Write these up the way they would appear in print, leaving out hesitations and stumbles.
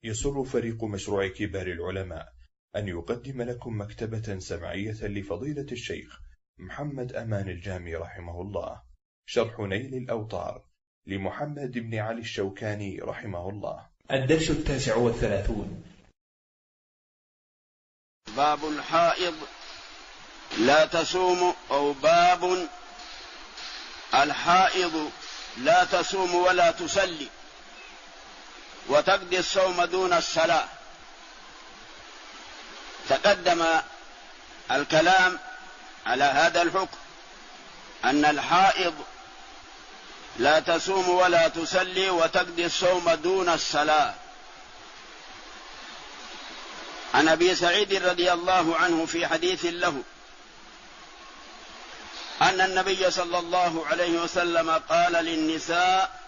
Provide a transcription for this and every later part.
يسر فريق مشروع كبار العلماء أن يقدم لكم مكتبة سمعية لفضيلة الشيخ محمد أمان الجامي رحمه الله، شرح نيل الأوطار لمحمد بن علي الشوكاني رحمه الله. الدرس 39. باب الحائض لا تصوم، أو باب الحائض لا تصوم ولا تصلي وتقضي الصوم دون الصلاة. تقدم الكلام على هذا الحكم، أن الحائض لا تصوم ولا تصلي وتقضي الصوم دون الصلاة. عن أبي سعيد رضي الله عنه في حديث له أن النبي صلى الله عليه وسلم قال للنساء: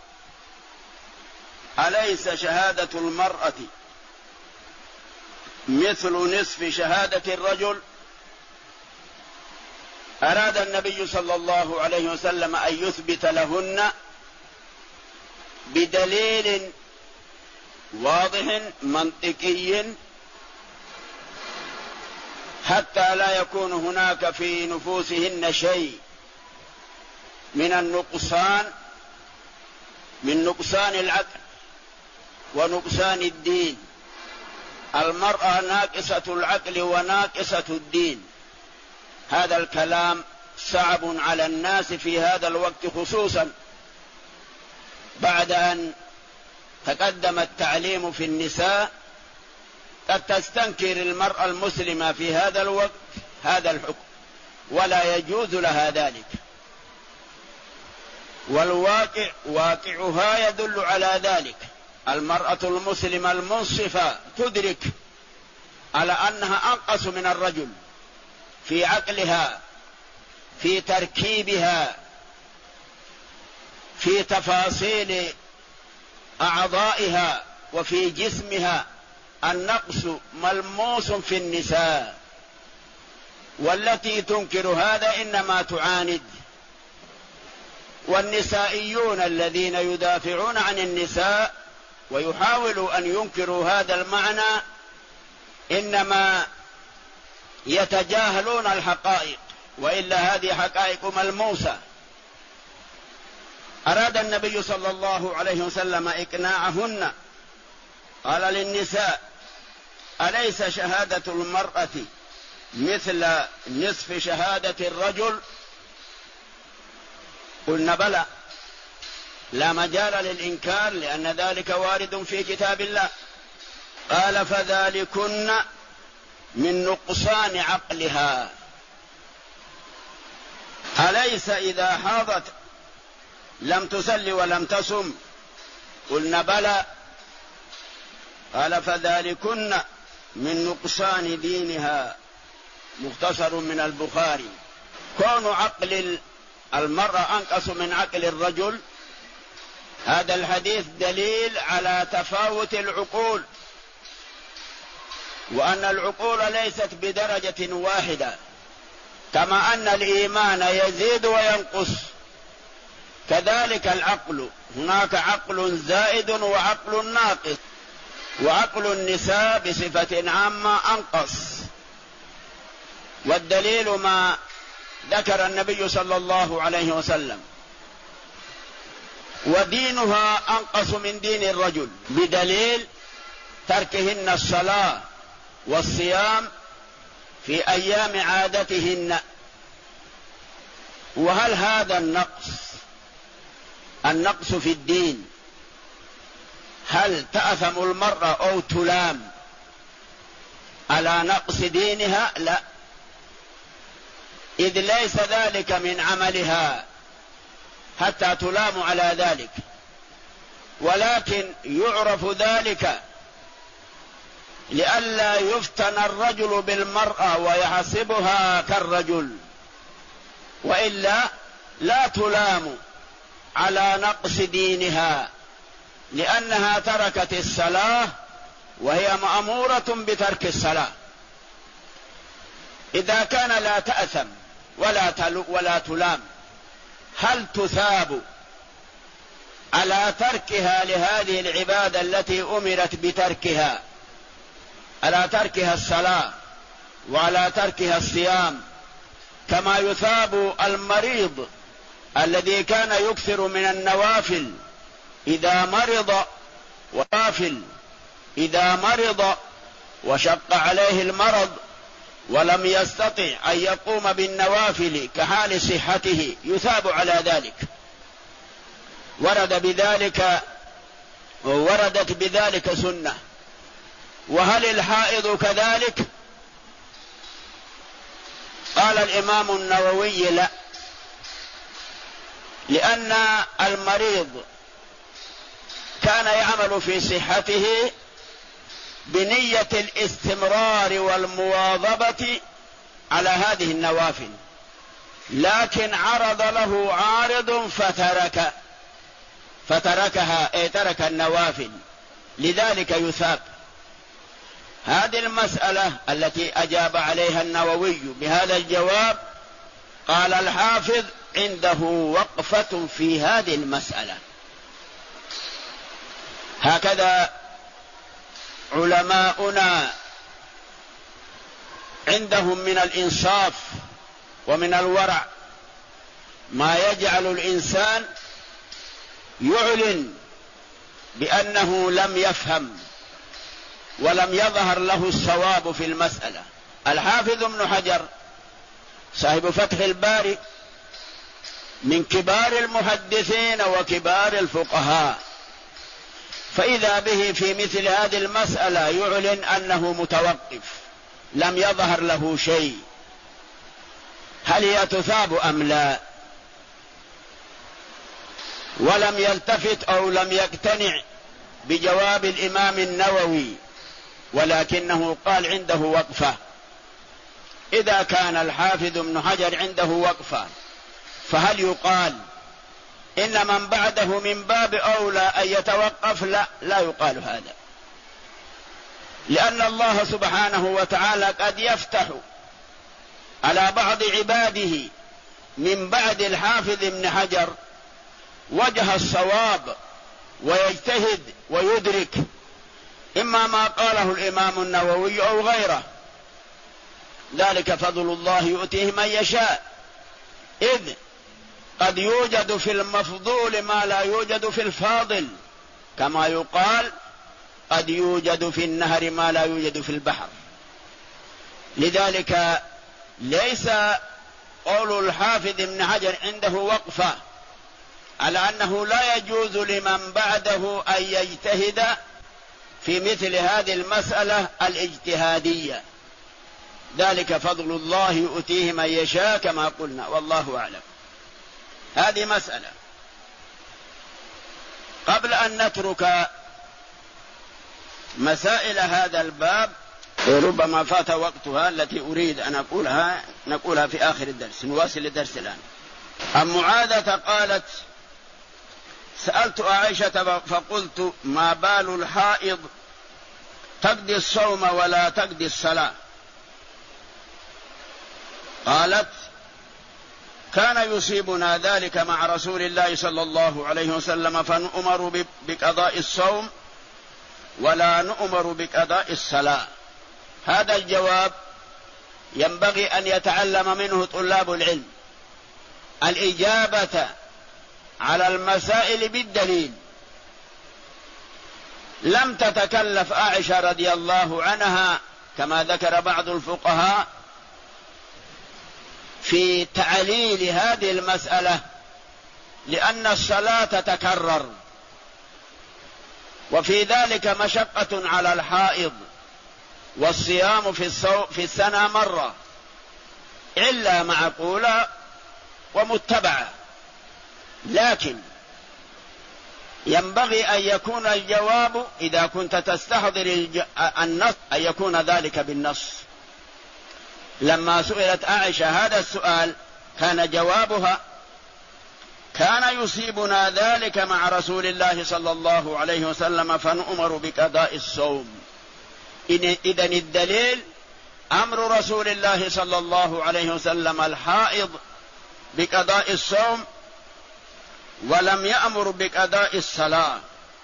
أليس شهادة المرأة مثل نصف شهادة الرجل؟ أراد النبي صلى الله عليه وسلم أن يثبت لهن بدليل واضح منطقي حتى لا يكون هناك في نفوسهن شيء من النقصان، من نقصان العقل ونقصان الدين. المرأة ناقصة العقل وناقصة الدين. هذا الكلام صعب على الناس في هذا الوقت، خصوصا بعد أن تقدم التعليم في النساء. قد تستنكر المرأة المسلمة في هذا الوقت هذا الحكم، ولا يجوز لها ذلك، والواقع واقعها يدل على ذلك. المرأة المسلمة المنصفة تدرك على أنها أنقص من الرجل في عقلها، في تركيبها، في تفاصيل أعضائها وفي جسمها. النقص ملموس في النساء، والتي تنكر هذا إنما تعاند. والنسائيون الذين يدافعون عن النساء ويحاولوا أن ينكروا هذا المعنى إنما يتجاهلون الحقائق، وإلا هذه حقائق ملموسة. أراد النبي صلى الله عليه وسلم إقناعهن، قال للنساء: أليس شهادة المرأة مثل نصف شهادة الرجل؟ قلنا بلى، لا مجال للإنكار، لأن ذلك وارد في كتاب الله. قال: فذلكن من نقصان عقلها. أليس إذا حاضت لم تصل ولم تصم؟ قلنا بلى. قال: فذلكن من نقصان دينها. مختصر من البخاري. كون عقل المرأة أنقص من عقل الرجل، هذا الحديث دليل على تفاوت العقول، وأن العقول ليست بدرجة واحدة، كما أن الإيمان يزيد وينقص كذلك العقل. هناك عقل زائد وعقل ناقص، وعقل النساء بصفة عامة أنقص. والدليل ما ذكر النبي صلى الله عليه وسلم: ودينها أنقص من دين الرجل، بدليل تركهن الصلاة والصيام في أيام عادتهن. وهل هذا النقص في الدين، هل تأثم المرأة أو تلام على نقص دينها؟ لا، إذ ليس ذلك من عملها حتى تلام على ذلك، ولكن يعرف ذلك لئلا يفتن الرجل بالمرأة ويحسبها كالرجل، وإلا لا تلام على نقص دينها، لأنها تركت الصلاة وهي مأمورة بترك الصلاة. إذا كان لا تأثم ولا تلام، هل تثاب على تركها لهذه العبادة التي أمرت بتركها، على تركها الصلاة وعلى تركها الصيام، كما يثاب المريض الذي كان يكثر من النوافل إذا مرض وشق عليه المرض ولم يستطع أن يقوم بالنوافل كحال صحته يثاب على ذلك. وردت بذلك سنة. وهل الحائض كذلك؟ قال الإمام النووي لا، لأن المريض كان يعمل في صحته بنية الاستمرار والمواظبة على هذه النوافل، لكن عرض له عارض فتركها، أي ترك النوافل، لذلك يثاب. هذه المسألة التي أجاب عليها النووي بهذا الجواب، قال الحافظ عنده وقفة في هذه المسألة. هكذا علماؤنا عندهم من الإنصاف ومن الورع ما يجعل الإنسان يعلن بأنه لم يفهم ولم يظهر له الصواب في المسألة. الحافظ ابن حجر صاحب فتح الباري من كبار المحدثين وكبار الفقهاء، فإذا به في مثل هذه المسألة يعلن أنه متوقف لم يظهر له شيء، هل هي تثاب أم لا؟ ولم يلتفت أو لم يقتنع بجواب الإمام النووي، ولكنه قال عنده وقفة. إذا كان الحافظ ابن حجر عنده وقفة، فهل يقال إن من بعده من باب أولى أن يتوقف؟ لا يقال هذا، لأن الله سبحانه وتعالى قد يفتح على بعض عباده من بعد الحافظ ابن حجر وجه الصواب ويجتهد ويدرك إما ما قاله الإمام النووي أو غيره. ذلك فضل الله يؤتيه من يشاء، إذ قد يوجد في المفضول ما لا يوجد في الفاضل، كما يقال قد يوجد في النهر ما لا يوجد في البحر. لذلك ليس قول الحافظ ابن حجر عنده وقفة على أنه لا يجوز لمن بعده أن يجتهد في مثل هذه المسألة الاجتهادية. ذلك فضل الله يؤتيه من يشاء كما قلنا، والله أعلم. هذه مسألة. قبل أن نترك مسائل هذا الباب ربما فات وقتها التي أريد أن نقولها في آخر الدرس، نواصل الدرس الآن. أم معاذة قالت: سألت عائشة فقلت: ما بال الحائض تقضي الصوم ولا تقضي الصلاة؟ قالت: كان يصيبنا ذلك مع رسول الله صلى الله عليه وسلم، فنؤمر بقضاء الصوم ولا نؤمر بقضاء الصلاة. هذا الجواب ينبغي أن يتعلم منه طلاب العلم، الإجابة على المسائل بالدليل. لم تتكلف عائشة رضي الله عنها كما ذكر بعض الفقهاء في تعليل هذه المسألة، لأن الصلاة تتكرر وفي ذلك مشقة على الحائض، والصيام في السنة مرة، إلا معقولة ومتبعة. لكن ينبغي أن يكون الجواب إذا كنت تستحضر النص أن يكون ذلك بالنص. لما سئلت عائشة هذا السؤال كان جوابها: كان يصيبنا ذلك مع رسول الله صلى الله عليه وسلم فنؤمر بقضاء الصوم. إذن الدليل أمر رسول الله صلى الله عليه وسلم الحائض بقضاء الصوم، ولم يأمر بقضاء الصلاة.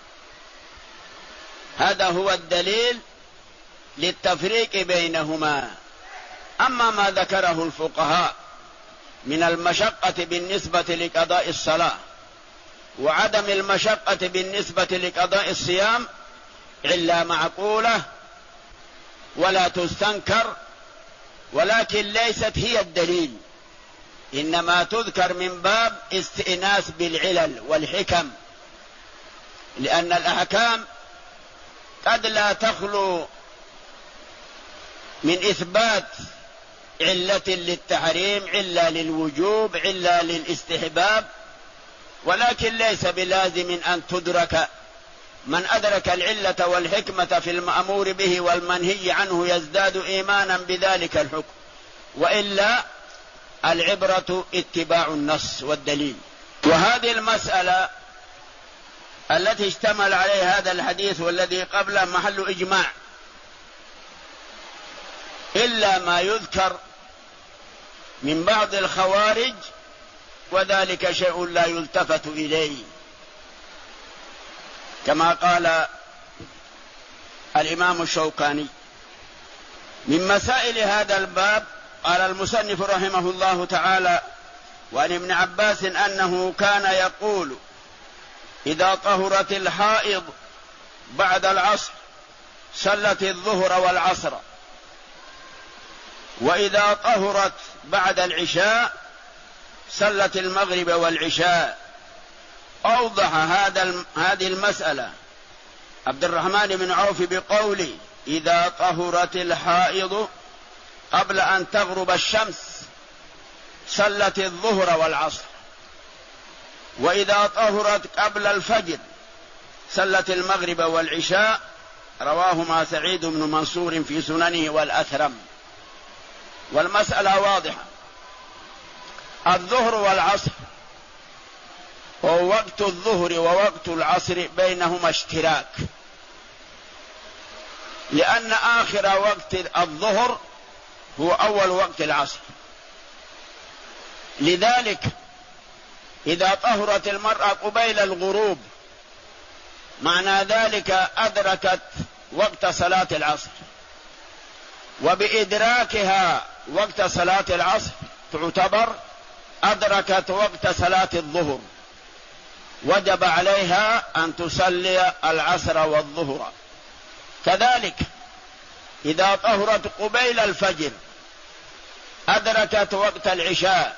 هذا هو الدليل للتفريق بينهما. أما ما ذكره الفقهاء من المشقة بالنسبة لقضاء الصلاة وعدم المشقة بالنسبة لقضاء الصيام علة معقولة ولا تستنكر، ولكن ليست هي الدليل، إنما تذكر من باب استئناس بالعلل والحكم، لأن الأحكام قد لا تخلو من إثبات علة للتحريم، علة للوجوب، علة للاستحباب، ولكن ليس بلازم أن تدرك. من أدرك العلة والحكمة في المأمور به والمنهي عنه يزداد إيمانا بذلك الحكم، وإلا العبرة اتباع النص والدليل. وهذه المسألة التي اشتمل عليه هذا الحديث والذي قبله محل إجماع، إلا ما يذكر من بعض الخوارج، وذلك شيء لا يلتفت إليه، كما قال الإمام الشوكاني. من مسائل هذا الباب قال المصنف رحمه الله تعالى: وعن ابن عباس أنه كان يقول: إذا طهرت الحائض بعد العصر صلت الظهر والعصر، وإذا طهرت بعد العشاء صلت المغرب والعشاء. أوضح هذه المسألة عبد الرحمن بن عوف بقوله: إذا طهرت الحائض قبل أن تغرب الشمس صلت الظهر والعصر، وإذا طهرت قبل الفجر صلت المغرب والعشاء. رواهما سعيد بن منصور في سننه والأثرم. والمسألة واضحة. الظهر والعصر ووقت الظهر ووقت العصر بينهما اشتراك، لأن آخر وقت الظهر هو أول وقت العصر. لذلك إذا طهرت المرأة قبيل الغروب معنى ذلك أدركت وقت صلاة العصر، وبإدراكها وقت صلاة العصر تعتبر أدركت وقت صلاة الظهر، وجب عليها أن تصلي العصر والظهر. كذلك إذا طهرت قبيل الفجر أدركت وقت العشاء،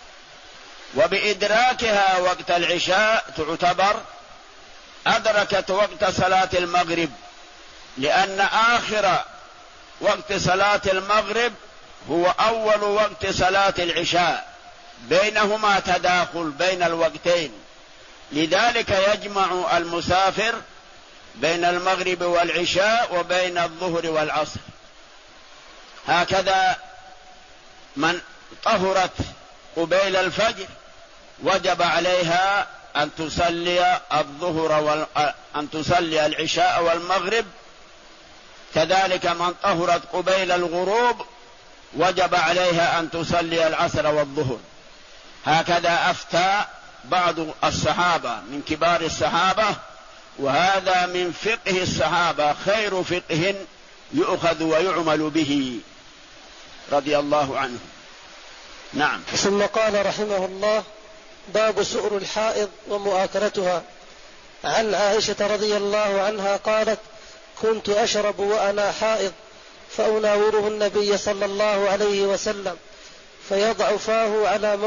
وبإدراكها وقت العشاء تعتبر أدركت وقت صلاة المغرب، لأن آخر وقت صلاة المغرب هو أول وقت صلاة العشاء، بينهما تداخل بين الوقتين. لذلك يجمع المسافر بين المغرب والعشاء وبين الظهر والعصر. هكذا من طهرت قبيل الفجر وجب عليها أن تصلي الظهر أن تصلي العشاء والمغرب. كذلك من طهرت قبيل الغروب وجب عليها أن تصلي العصر والظهر. هكذا أفتى بعض الصحابة من كبار الصحابة، وهذا من فقه الصحابة خير فقه يؤخذ ويعمل به رضي الله عنه. نعم. ثم قال رحمه الله: باب سؤر الحائض ومؤاكلتها. عن عائشة رضي الله عنها قالت: كنت أشرب وأنا حائض فأناوره النبي صلى الله عليه وسلم فيضع فاه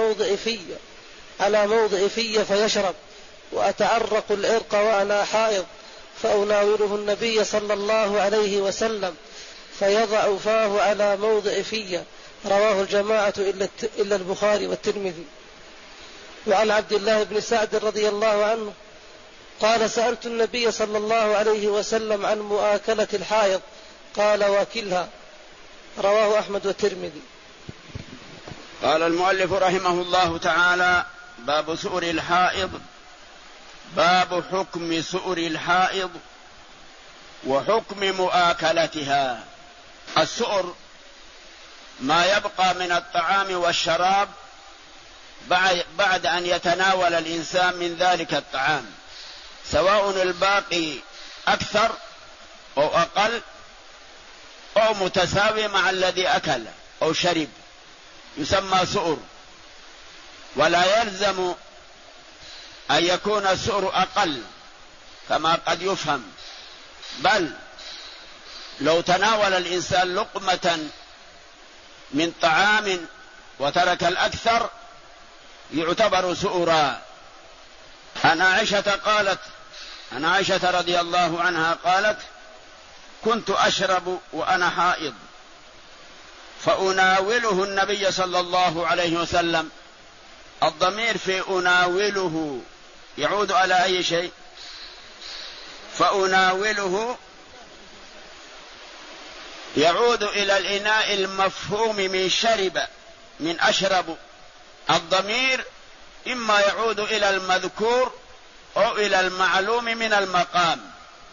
على موضع في فيشرب، وأتعرق العرق وأنا حائض فأناوره النبي صلى الله عليه وسلم فيضع فاه على موضع في. رواه الجماعة إلا البخاري والترمذي. وعن عبد الله بن سعد رضي الله عنه قال: سألت النبي صلى الله عليه وسلم عن مؤاكلة الحائض قال: واكلها. رواه أحمد والترمذي. قال المؤلف رحمه الله تعالى: باب سؤر الحائض. باب حكم سؤر الحائض وحكم مؤاكلتها. السؤر ما يبقى من الطعام والشراب بعد أن يتناول الإنسان من ذلك الطعام، سواء الباقي أكثر أو أقل أو متساوي مع الذي أكل أو شرب، يسمى سؤر. ولا يلزم أن يكون السؤر أقل كما قد يفهم، بل لو تناول الإنسان لقمة من طعام وترك الأكثر يعتبر سؤرا. عن عائشة رضي الله عنها قالت: كنت أشرب وأنا حائض فأناوله النبي صلى الله عليه وسلم. الضمير في أناوله يعود على أي شيء؟ فأناوله يعود إلى الإناء المفهوم من شرب، من أشرب. الضمير إما يعود إلى المذكور أو إلى المعلوم من المقام،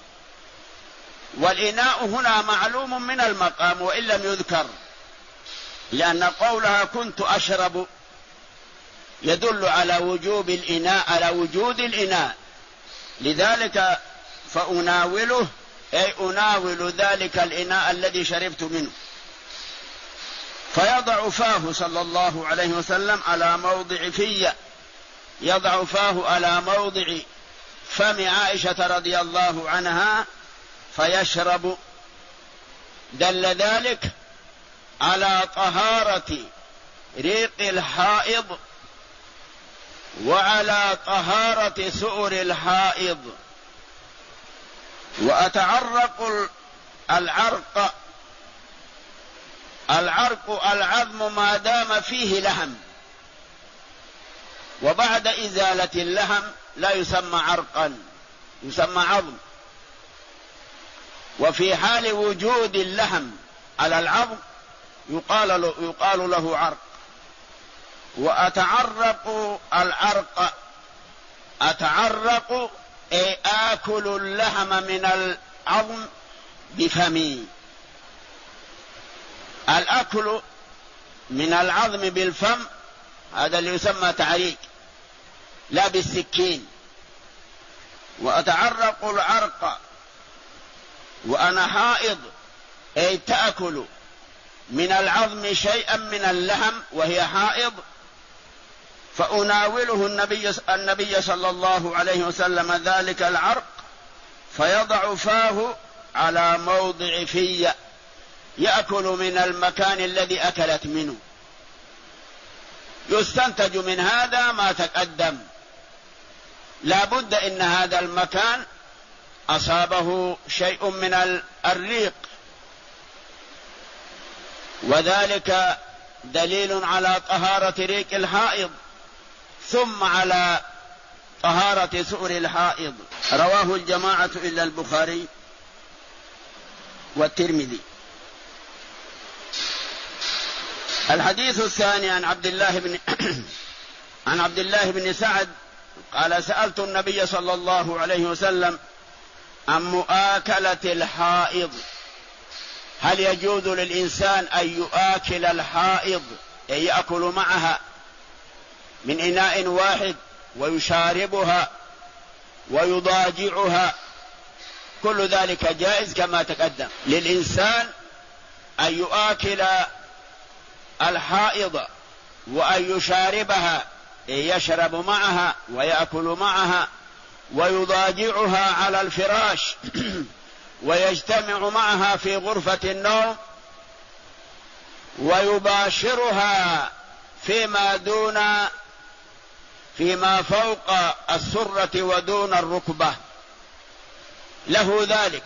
والإناء هنا معلوم من المقام وإن لم يذكر، لأن قولها كنت أشرب يدل على وجوب الإناء، على وجود الإناء. لذلك فأناوله أي أناول ذلك الإناء الذي شربت منه. فيضع فاه صلى الله عليه وسلم على موضع في، يضع فاه على موضع فم عائشة رضي الله عنها فيشرب. دل ذلك على طهارة ريق الحائض وعلى طهارة سؤر الحائض. وأتعرق العرق العظم ما دام فيه لحم، وبعد إزالة اللحم لا يسمى عرقا، يسمى عظم. وفي حال وجود اللحم على العظم يقال له عرق. وأتعرق العرق، أتعرق أي آكل اللحم من العظم بفمي. الأكل من العظم بالفم هذا اللي يسمى تعريق، لا بالسكين. وأتعرق العرق وأنا حائض أي تأكل من العظم شيئا من اللحم وهي حائض. فأناوله النبي صلى الله عليه وسلم ذلك العرق فيضع فاه على موضع في، يأكل من المكان الذي أكلت منه. يستنتج من هذا ما تقدم، لا بد إن هذا المكان أصابه شيء من الريق، وذلك دليل على طهارة ريق الحائض ثم على طهارة سؤر الحائض. رواه الجماعة إلا البخاري والترمذي. الحديث الثاني عن عبد الله بن سعد قال: سألت النبي صلى الله عليه وسلم عن مؤاكلة الحائض، هل يجوز للإنسان أن يؤاكل الحائض، أي يأكل معها من إناء واحد ويشاربها ويضاجعها؟ كل ذلك جائز كما تقدم للإنسان أن يؤاكل الحائض وأن يشاربها، يشرب معها ويأكل معها ويضاجعها على الفراش ويجتمع معها في غرفة النوم ويباشرها فيما فوق السرة ودون الركبة، له ذلك،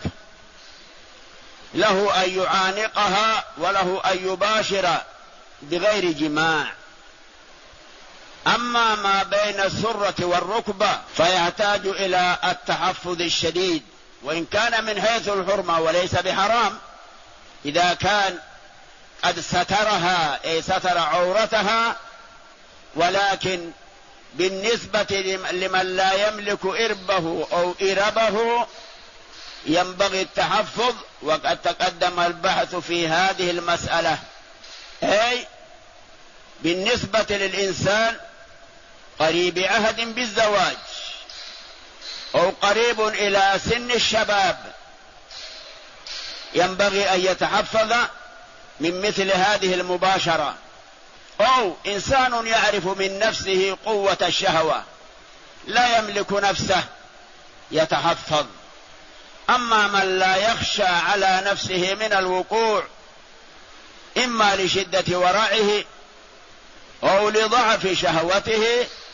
له أن يعانقها وله أن يباشر بغير جماع. أما ما بين السرة والركبة فيحتاج إلى التحفظ الشديد، وإن كان من حيث الحرمة وليس بحرام إذا كان قد سترها أي ستر عورتها، ولكن بالنسبة لمن لا يملك إربه أو إربه ينبغي التحفظ. وقد تقدم البحث في هذه المسألة، أي بالنسبة للإنسان قريب عهد بالزواج أو قريب إلى سن الشباب ينبغي أن يتحفظ من مثل هذه المباشرة، أو إنسان يعرف من نفسه قوة الشهوة لا يملك نفسه يتحفظ. أما من لا يخشى على نفسه من الوقوع إما لشدة ورعه أو لضعف شهوته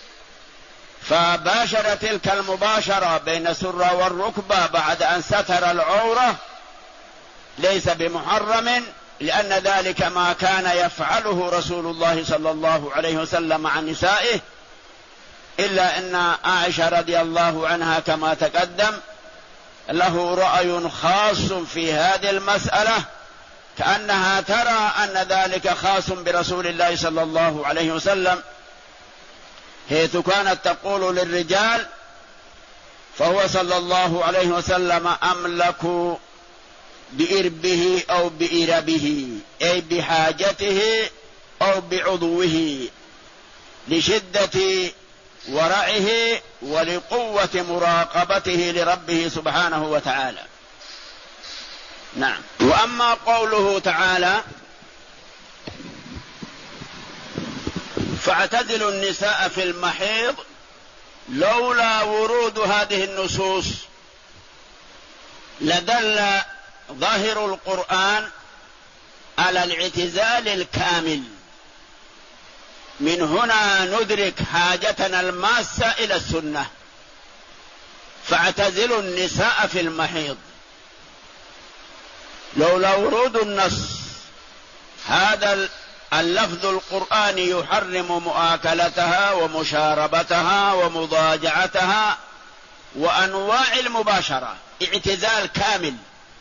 فباشر تلك المباشرة بين السرة والركبة بعد أن ستر العورة ليس بمحرم، لأن ذلك ما كان يفعله رسول الله صلى الله عليه وسلم عن نسائه، إلا أن عائشة رضي الله عنها كما تقدم له رأي خاص في هذه المسألة، كأنها ترى أن ذلك خاص برسول الله صلى الله عليه وسلم، حيث كانت تقول للرجال فهو صلى الله عليه وسلم أملك بإربه أو بإربه، أي بحاجته أو بعضوه، لشدة ورعه ولقوة مراقبته لربه سبحانه وتعالى. نعم. وأما قوله تعالى فاعتزلوا النساء في المحيض، لولا ورود هذه النصوص لدل ظاهر القرآن على الاعتزال الكامل. من هنا ندرك حاجتنا الماسة إلى السنة، فاعتزلوا النساء في المحيض. لولا ورود النص هذا اللفظ القرآني يحرم مؤاكلتها ومشاربتها ومضاجعتها وأنواع المباشرة، اعتزال كامل.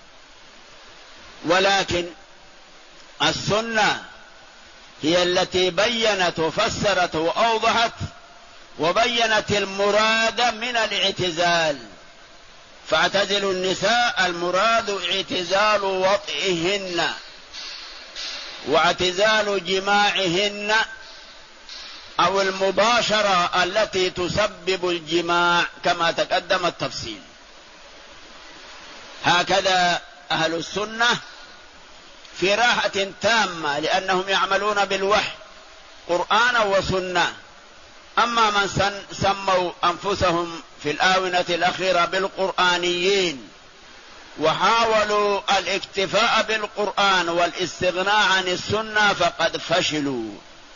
ولكن السنة هي التي بينت وفسرت وأوضحت وبينت المراد من الاعتزال. فاعتزلوا النساء المراد اعتزال وطئهن واعتزال جماعهن أو المباشرة التي تسبب الجماع كما تقدم التفصيل. هكذا أهل السنة في راحة تامة، لأنهم يعملون بالوحي قرآنا وسنة. أما من سموا أنفسهم في الآونة الأخيرة بالقرآنيين وحاولوا الاكتفاء بالقرآن والاستغناء عن السنة فقد فشلوا.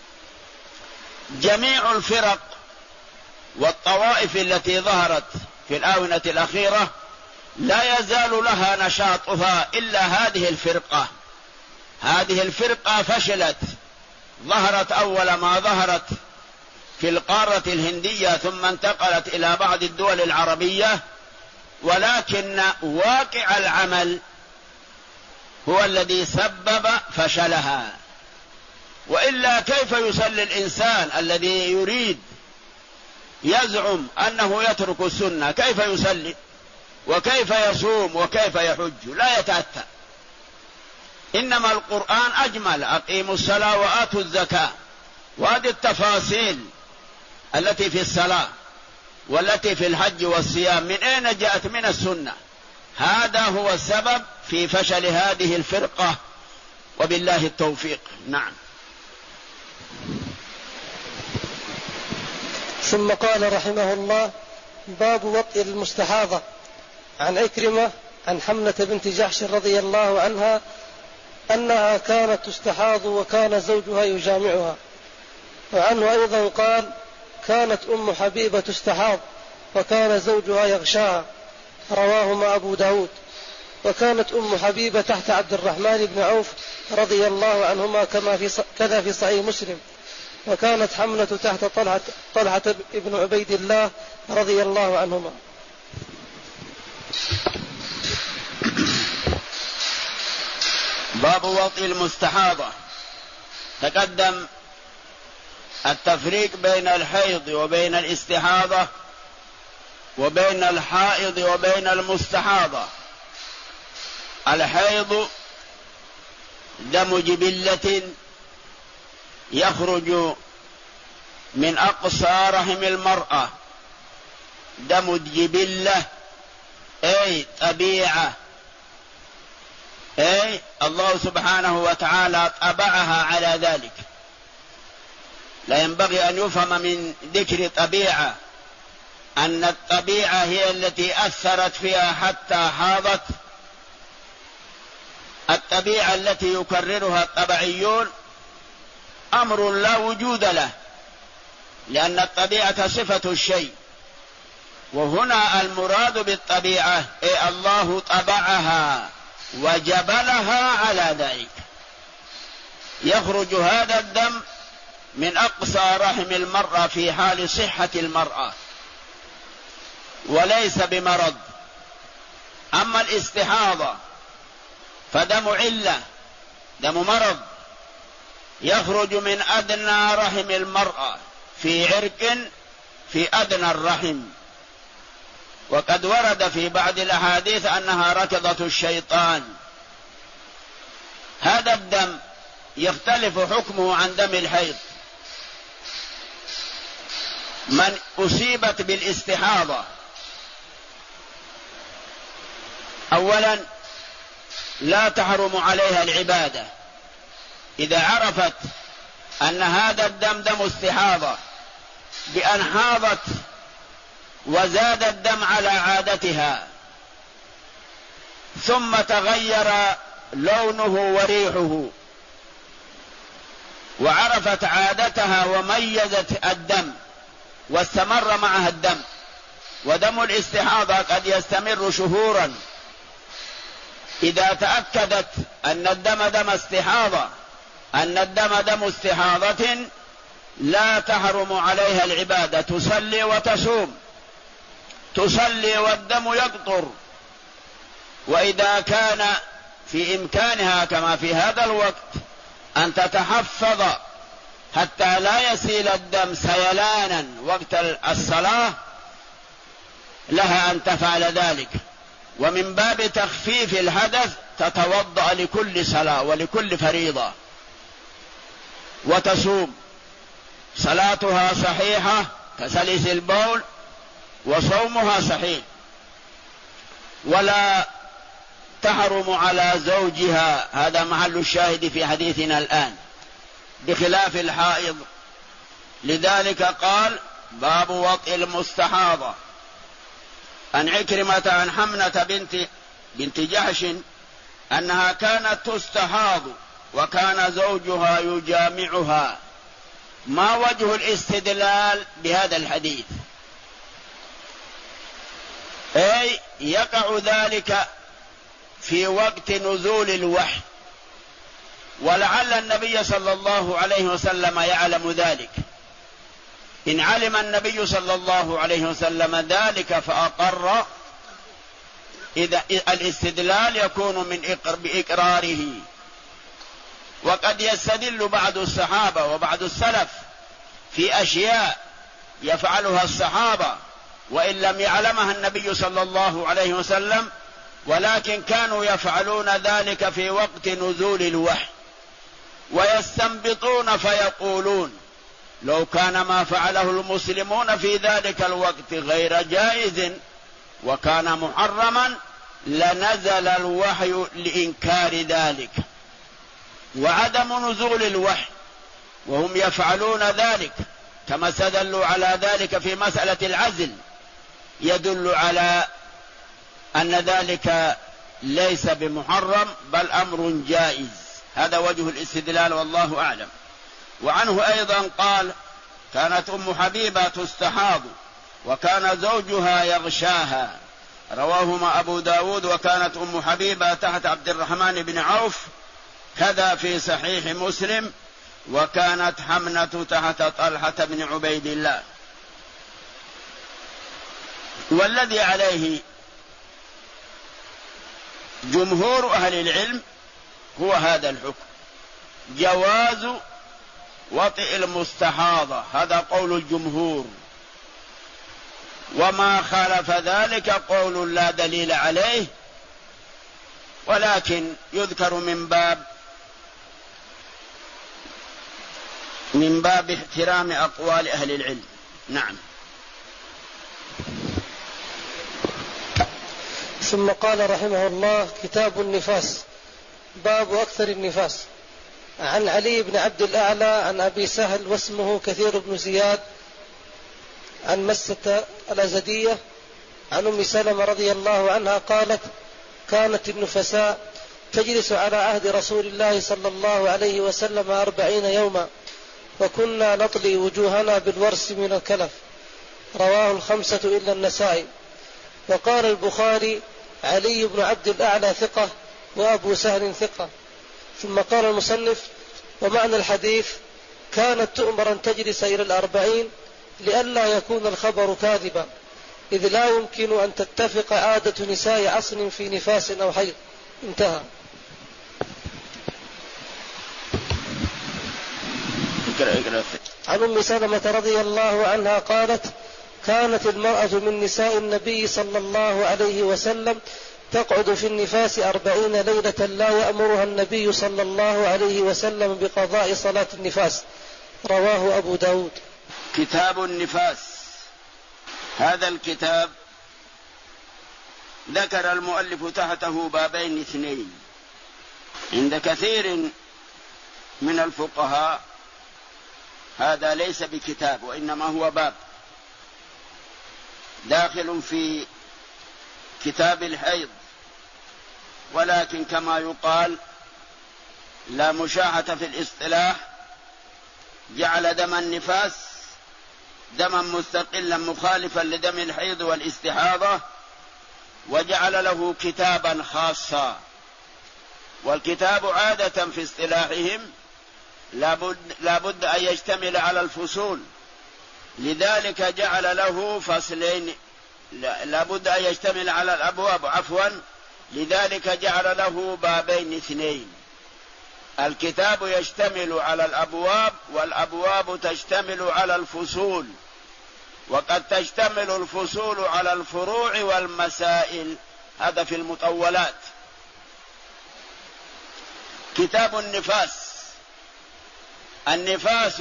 جميع الفرق والطوائف التي ظهرت في الآونة الأخيرة لا يزال لها نشاطها إلا هذه الفرقة. هذه الفرقة فشلت، ظهرت أول ما ظهرت في القارة الهندية ثم انتقلت إلى بعض الدول العربية، ولكن واقع العمل هو الذي سبب فشلها. وإلا كيف يصلي الإنسان الذي يريد يزعم أنه يترك السنة؟ كيف يصلي وكيف يصوم وكيف يحج؟ لا يتأتى. إنما القرآن أجمل، أقيموا الصلاة وآتوا الزكاة، وهذه التفاصيل التي في الصلاة والتي في الحج والصيام من أين جاءت؟ من السنة. هذا هو السبب في فشل هذه الفرقة، وبالله التوفيق. نعم. ثم قال رحمه الله: باب وطئ المستحاضة. عن عكرمة عن حملة بنت جحش رضي الله عنها أنها كانت تستحاض وكان زوجها يجامعها. وعنه أيضا قال: كانت أم حبيبة تستحاض وكان زوجها يغشاها، رواهما أبو داود. وكانت أم حبيبة تحت عبد الرحمن بن عوف رضي الله عنهما كذا في صحيح مسلم. وكانت حملة تحت طلحة بن عبيد الله رضي الله عنهما. باب وطئ المستحاضة. تقدم التفريق بين الحيض وبين الاستحاضة وبين الحائض وبين المستحاضة. الحيض دم جبلة يخرج من أقصى رحم المرأة دم الجبلة، أي طبيعة، أي الله سبحانه وتعالى طبعها على ذلك. لا ينبغي أن يفهم من ذكر طبيعة أن الطبيعة هي التي أثرت فيها حتى حاضت. الطبيعة التي يكررها الطبيعيون أمر لا وجود له، لأن الطبيعة صفة الشيء، وهنا المراد بالطبيعة أي الله طبعها وجبلها على ذلك. يخرج هذا الدم من أقصى رحم المرأة في حال صحة المرأة وليس بمرض. أما الاستحاضة فدم علة، دم مرض، يخرج من أدنى رحم المرأة في عرق في أدنى الرحم، وقد ورد في بعض الأحاديث أنها ركضة الشيطان. هذا الدم يختلف حكمه عن دم الحيض. من أصيبت بالاستحاضة أولا لا تحرم عليها العبادة إذا عرفت أن هذا الدم دم استحاضة بأن حاضت وزاد الدم على عادتها ثم تغير لونه وريحه وعرفت عادتها وميزت الدم واستمر معها الدم. ودم الاستحاضة قد يستمر شهورا. إذا تأكدت أن الدم دم استحاضة، أن الدم دم استحاضة، لا تحرم عليها العبادة، تصلي وتصوم، تصلي والدم يقطر. وإذا كان في إمكانها كما في هذا الوقت أن تتحفظ حتى لا يسيل الدم سيلانا وقت الصلاة لها أن تفعل ذلك. ومن باب تخفيف الحدث تتوضأ لكل صلاة ولكل فريضة وتصوم، صلاتها صحيحة كسلس البول وصومها صحيح. ولا تحرم على زوجها، هذا محل الشاهد في حديثنا الآن، بخلاف الحائض. لذلك قال باب وطئ المستحاضة. عن عكرمة عن حمنة بنت جحش أنها كانت تستحاض وكان زوجها يجامعها. ما وجه الاستدلال بهذا الحديث؟ أي يقع ذلك في وقت نزول الوحي، ولعل النبي صلى الله عليه وسلم يعلم ذلك. إن علم النبي صلى الله عليه وسلم ذلك فأقر، إذا الاستدلال يكون من بإقراره. وقد يستدل بعض الصحابة وبعض السلف في أشياء يفعلها الصحابة وإن لم يعلمها النبي صلى الله عليه وسلم، ولكن كانوا يفعلون ذلك في وقت نزول الوحي، ويستنبطون فيقولون لو كان ما فعله المسلمون في ذلك الوقت غير جائز وكان محرما لنزل الوحي لإنكار ذلك. وعدم نزول الوحي وهم يفعلون ذلك كما استدلوا على ذلك في مسألة العزل يدل على أن ذلك ليس بمحرم بل أمر جائز. هذا وجه الاستدلال والله أعلم. وعنه أيضا قال كانت أم حبيبة تستحاض وكان زوجها يغشاها، رواهما أبو داود. وكانت أم حبيبة تحت عبد الرحمن بن عوف، كذا في صحيح مسلم. وكانت حمنة تحت طلحة بن عبيد الله. والذي عليه جمهور أهل العلم هو هذا الحكم، جواز وطئ المستحاضة، هذا قول الجمهور. وما خالف ذلك قول لا دليل عليه، ولكن يذكر من باب من باب احترام أقوال أهل العلم. نعم. ثم قال رحمه الله: كتاب النفاس. باب أكثر النفاس. عن علي بن عبد الأعلى عن أبي سهل واسمه كثير بن زياد عن مسة الأزدية عن أم سلمة رضي الله عنها قالت: كانت النفساء تجلس على عهد رسول الله صلى الله عليه وسلم 40 يوما، وكنا نطلي وجوهنا بالورس من الكلف. رواه 5 إلا النسائي. وقال البخاري: علي بن عبد الأعلى ثقة، وأبو سهل ثقة. ثم قال المصنف: ومعنى الحديث: كانت تؤمر أن تجلس إلى 40 لئلا يكون الخبر كاذبا، إذ لا يمكن أن تتفق عادة نساء عصر في نفاس أو حيض. انتهى. عن أم سلمة رضي الله عنها قالت: كانت المرأة من نساء النبي صلى الله عليه وسلم تقعد في النفاس 40 ليلة لا يأمرها النبي صلى الله عليه وسلم بقضاء صلاة النفاس. رواه أبو داود. كتاب النفاس. هذا الكتاب ذكر المؤلف تحته بابين 2. عند كثير من الفقهاء هذا ليس بكتاب، وإنما هو باب داخل في كتاب الحيض، ولكن كما يقال لا مشاحة في الاصطلاح، جعل دم النفاس دما مستقلا مخالفا لدم الحيض والاستحاضة، وجعل له كتابا خاصا. والكتاب عادة في اصطلاحهم لا بد أن يشتمل على الفصول، لذلك جعل له فصلين، لا بد أن يشتمل على الأبواب لذلك جعل له بابين 2. الكتاب يشتمل على الأبواب، والأبواب تشتمل على الفصول، وقد تشتمل الفصول على الفروع والمسائل، هذا في المطولات. كتاب النفاس. النفاس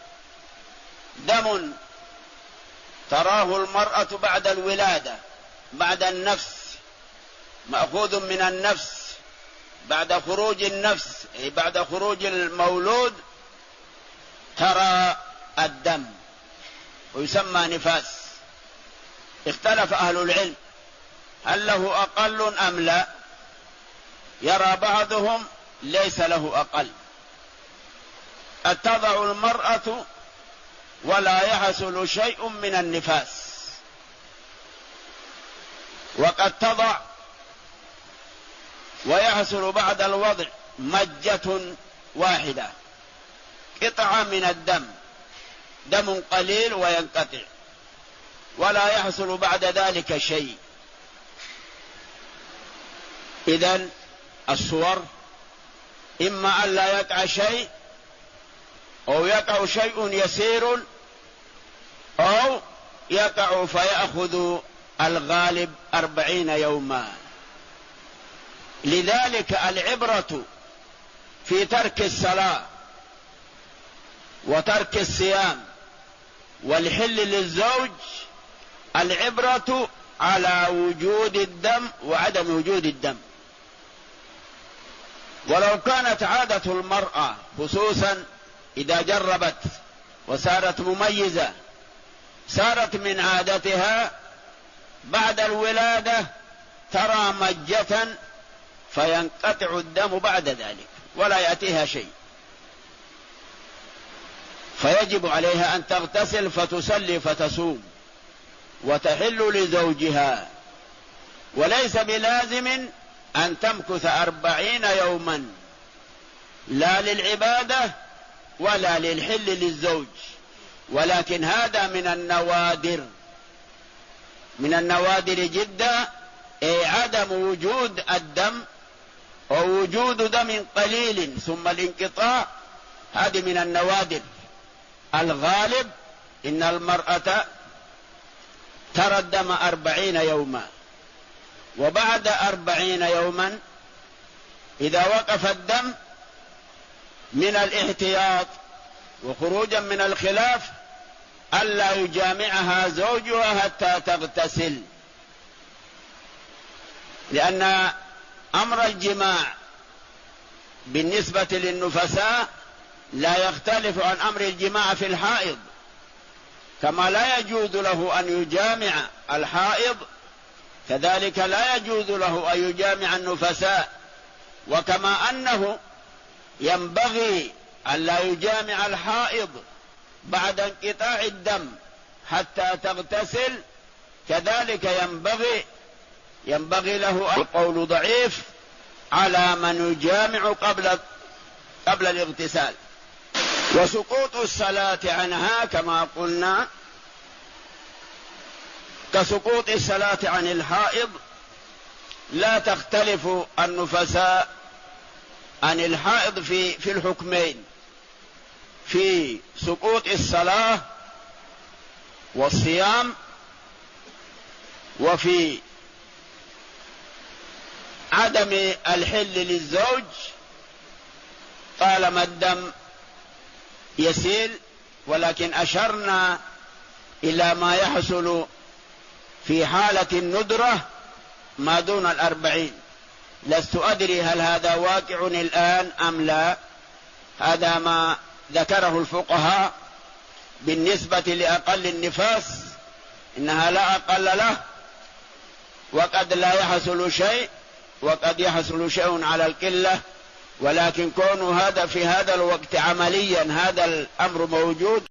دم تراه المرأة بعد الولادة، بعد النفس، مأخوذ من النفس، بعد خروج النفس، أي بعد خروج المولود ترى الدم ويسمى نفاس. اختلف أهل العلم هل له أقل أم لا. يرى بعضهم ليس له أقل، قد تضع المرأة ولا يحصل شيء من النفاس، وقد تضع ويحصل بعد الوضع مجة واحدة، قطعة من الدم، دم قليل وينقطع، ولا يحصل بعد ذلك شيء. إذن الصور إما أن لا يقع شيء، أو يقع شيء يسير، أو يقع فيأخذ الغالب 40 يوما. لذلك العبرة في ترك الصلاة وترك الصيام والحل للزوج، العبرة على وجود الدم وعدم وجود الدم. ولو كانت عادة المرأة خصوصا إذا جربت وصارت مميزة، صارت من عادتها بعد الولادة ترى مجة فينقطع الدم بعد ذلك ولا يأتيها شيء، فيجب عليها أن تغتسل فتصلي فتصوم وتحل لزوجها، وليس بلازم أن تمكث 40 يوما، لا للعبادة ولا للحل للزوج، ولكن هذا من النوادر جدا، أي عدم وجود الدم أو وجود دم قليل ثم الانقطاع، هذه من النوادر. الغالب إن المرأة ترى الدم 40 يوما، وبعد 40 يوما إذا وقف الدم من الاحتياط وخروجا من الخلاف ألا يجامعها زوجها حتى تغتسل، لأن أمر الجماع بالنسبة للنفساء لا يختلف عن أمر الجماع في الحائض، كما لا يجوز له أن يجامع الحائض كذلك لا يجوز له أن يجامع النفساء، وكما أنه ينبغي أن لا يجامع الحائض بعد انقطاع الدم حتى تغتسل كذلك ينبغي له. القول ضعيف على من يجامع قبل الاغتسال. وسقوط الصلاة عنها كما قلنا كسقوط الصلاة عن الحائض، لا تختلف النفساء عن الحائض في الحكمين، في سقوط الصلاة والصيام، وفي عدم الحل للزوج طالما الدم يسيل، ولكن أشرنا إلى ما يحصل في حالة الندرة ما دون 40. لست أدري هل هذا واقع الآن أم لا، هذا ما ذكره الفقهاء بالنسبة لأقل النفاس إنها لا أقل له، وقد لا يحصل شيء وقد يحصل شيء على القلة، ولكن كونه هذا في هذا الوقت عمليا هذا الأمر موجود